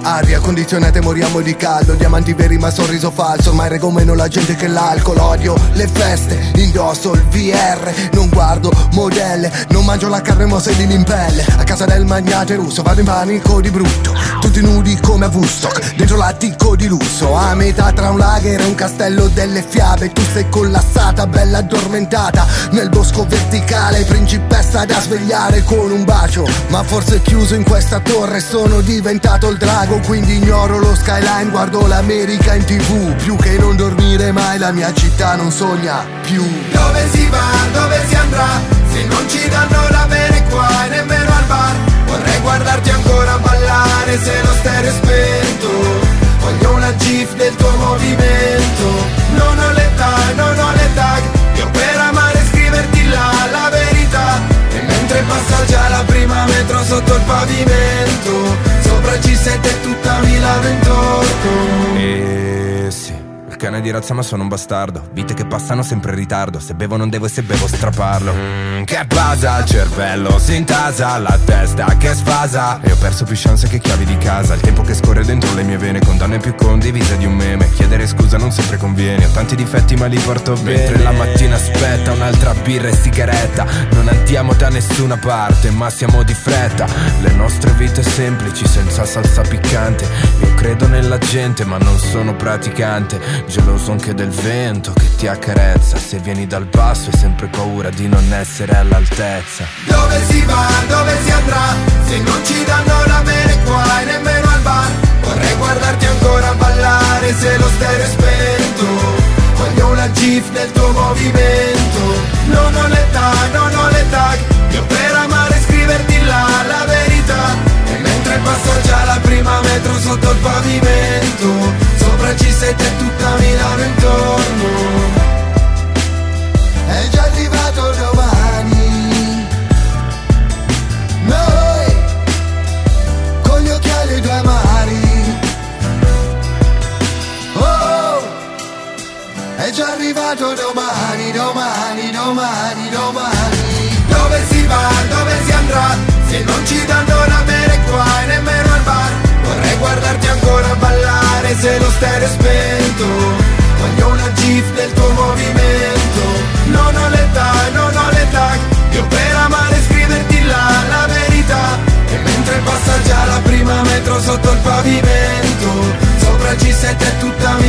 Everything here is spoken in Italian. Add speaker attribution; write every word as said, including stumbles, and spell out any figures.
Speaker 1: Aria condizionata e moriamo di caldo. Diamanti veri ma sorriso falso. Ormai reggo meno la gente che l'alcol. Odio le feste, indosso il V R. Non guardo modelle, non mangio la carne ma sedili in pelle. A casa del magnate russo vado in panico di brutto. Tutti nudi come a Woodstock, dentro l'attico di lusso. A metà tra un lager e un castello delle fiabe. Tu sei collassata, bella addormentata nel bosco verticale, principessa da svegliare con un bacio. Ma forse chiuso in questa torre sono diventato il drago. Quindi ignoro lo skyline, guardo l'America in tv. Più che non dormire mai la mia città non sogna più.
Speaker 2: Dove si va, dove si andrà, se non ci danno da bere qua e nemmeno al bar. Vorrei guardarti ancora ballare se lo stereo è spento. Voglio una gif del tuo movimento. Non ho l'età, non ho le tag, io per amare scriverti là la verità. E mentre passa già la prima metro sotto il pavimento, sopra G sette e tutta Milano intorno.
Speaker 3: Eh sì, il cane di razza ma sono un bastardo. Vite che passano sempre in ritardo. Se bevo non devo e se bevo straparlo. mm, Che basa, il cervello si intasa, la testa che sfasa. E ho perso più chance che chiavi di casa. Il tempo che scorre dentro le mie vene, condanne più condivise di un meme. Chiedere scusa non sempre conviene, ho tanti difetti ma li porto bene. Mentre la mattina aspetta un'altra birra e sigaretta. Non andiamo da nessuna parte ma siamo di fretta. Le nostre vite semplici senza salsa piccante. Io credo nella gente ma non sono praticante. Geloso anche del vento che ti accarezza. Se vieni dal basso hai sempre paura di non essere all'altezza.
Speaker 2: Dove si va, dove si andrà, se non ci danno da bere qua e nemmeno al bar. Vorrei guardarti ancora ballare se lo stereo è spento. Voglio una gif del tuo movimento. Non ho l'età, non ho le tag, io per amare scriverti là la verità. E mentre passa già la prima metro sotto il pavimento, sopra G sette e tutta Milano intorno. È già arrivato domani, noi con gli occhiali e due mari. Oh, è già arrivato domani, domani, domani, domani. Dove si va, dove si andrà, se non ci danno da bere qua e nemmeno al bar. Vorrei guardarti ancora ballare se lo stereo è spento. Voglio una gif del tuo movimento. Non ho l'età, non ho le tag, io per amare scriverti là la verità. E mentre passa già la prima metro sotto il pavimento, sopra G sette e tutta